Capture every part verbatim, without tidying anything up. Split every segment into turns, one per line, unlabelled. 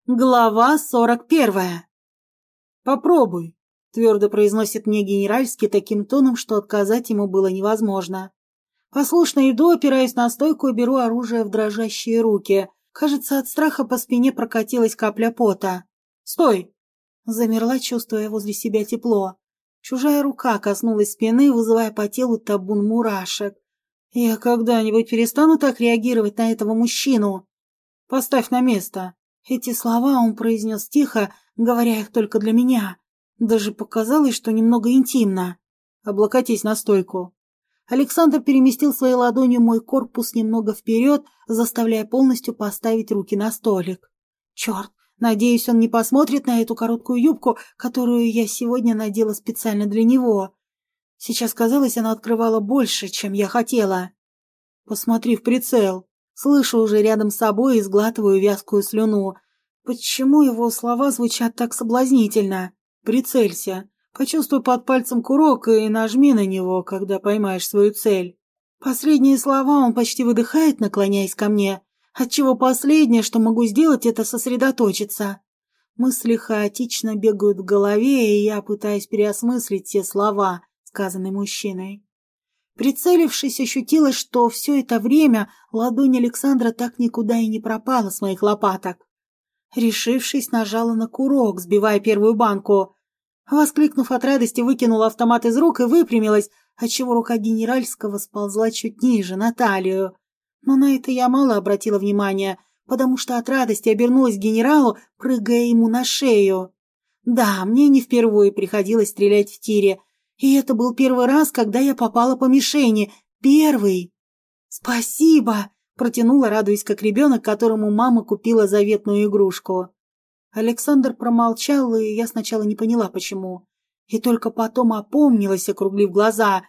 Глава сорок первая. «Попробуй», — твердо произносит мне генеральский таким тоном, что отказать ему было невозможно. Послушно иду, опираюсь на стойку и беру оружие в дрожащие руки. Кажется, от страха по спине прокатилась капля пота. «Стой!» Замерла, чувствуя возле себя тепло. Чужая рука коснулась спины, вызывая по телу табун мурашек. «Я когда-нибудь перестану так реагировать на этого мужчину?» «Поставь на место». Эти слова он произнес тихо, говоря их только для меня. Даже показалось, что немного интимно. «Облокотись на стойку». Александр переместил своей ладонью мой корпус немного вперед, заставляя полностью поставить руки на столик. Черт, надеюсь, он не посмотрит на эту короткую юбку, которую я сегодня надела специально для него. Сейчас, казалось, она открывала больше, чем я хотела. «Посмотри в прицел». Слышу уже рядом с собой и сглатываю вязкую слюну. Почему его слова звучат так соблазнительно? «Прицелься. Почувствуй под пальцем курок и нажми на него, когда поймаешь свою цель». Последние слова он почти выдыхает, наклоняясь ко мне, отчего последнее, что могу сделать, это сосредоточиться. Мысли хаотично бегают в голове, и я пытаюсь переосмыслить те слова, сказанные мужчиной. Прицелившись, ощутила, что все это время ладонь Александра так никуда и не пропала с моих лопаток. Решившись, нажала на курок, сбивая первую банку. Воскликнув от радости, выкинула автомат из рук и выпрямилась, отчего рука генеральского сползла чуть ниже, на талию. Но на это я мало обратила внимания, потому что от радости обернулась к генералу, прыгая ему на шею. Да, мне не впервые приходилось стрелять в тире, и это был первый раз, когда я попала по мишени. Первый. «Спасибо!» — протянула, радуясь как ребенок, которому мама купила заветную игрушку. Александр промолчал, и я сначала не поняла, почему. И только потом опомнилась, округлив глаза.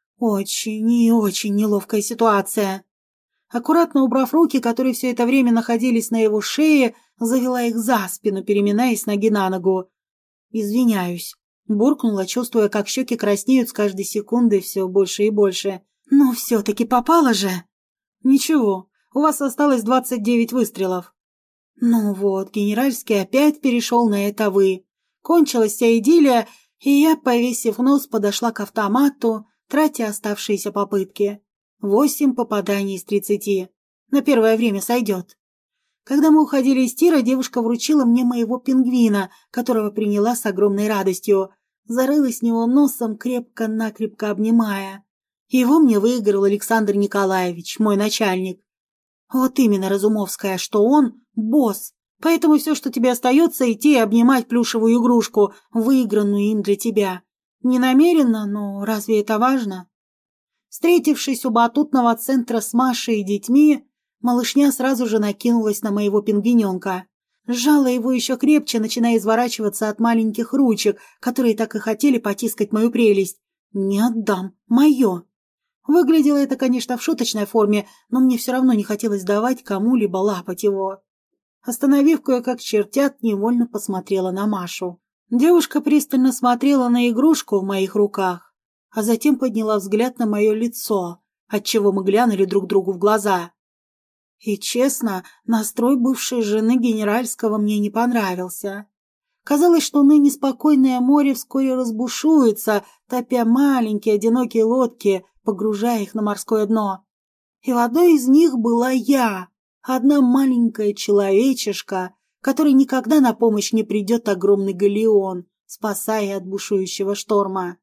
Очень и очень неловкая ситуация. Аккуратно убрав руки, которые все это время находились на его шее, завела их за спину, переминаясь с ноги на ногу. «Извиняюсь». Буркнула, чувствуя, как щеки краснеют с каждой секундой все больше и больше. «Но все-таки попала же!» «Ничего, у вас осталось двадцать девять выстрелов». Ну вот, генеральский опять перешел на это «вы». Кончилась вся идиллия, и я, повесив нос, подошла к автомату, тратя оставшиеся попытки. Восемь попаданий из тридцати. На первое время сойдет. Когда мы уходили из тира, девушка вручила мне моего пингвина, которого приняла с огромной радостью. Зарылась в него носом, крепко-накрепко обнимая. Его мне выиграл Александр Николаевич, мой начальник. Вот именно, Разумовская, что он босс. Поэтому все, что тебе остается, идти и обнимать плюшевую игрушку, выигранную им для тебя. Не намеренно, но разве это важно? Встретившись у батутного центра с Машей и детьми, малышня сразу же накинулась на моего пингвиненка. Сжала его еще крепче, начиная изворачиваться от маленьких ручек, которые так и хотели потискать мою прелесть. «Не отдам. Мое». Выглядело это, конечно, в шуточной форме, но мне все равно не хотелось давать кому-либо лапать его. Остановив кое-как чертят, невольно посмотрела на Машу. Девушка пристально смотрела на игрушку в моих руках, а затем подняла взгляд на мое лицо, отчего мы глянули друг другу в глаза. И, честно, настрой бывшей жены генеральского мне не понравился. Казалось, что ныне спокойное море вскоре разбушуется, топя маленькие одинокие лодки, погружая их на морское дно. И в одной из них была я, одна маленькая человечишка, которой никогда на помощь не придет огромный галеон, спасая от бушующего шторма.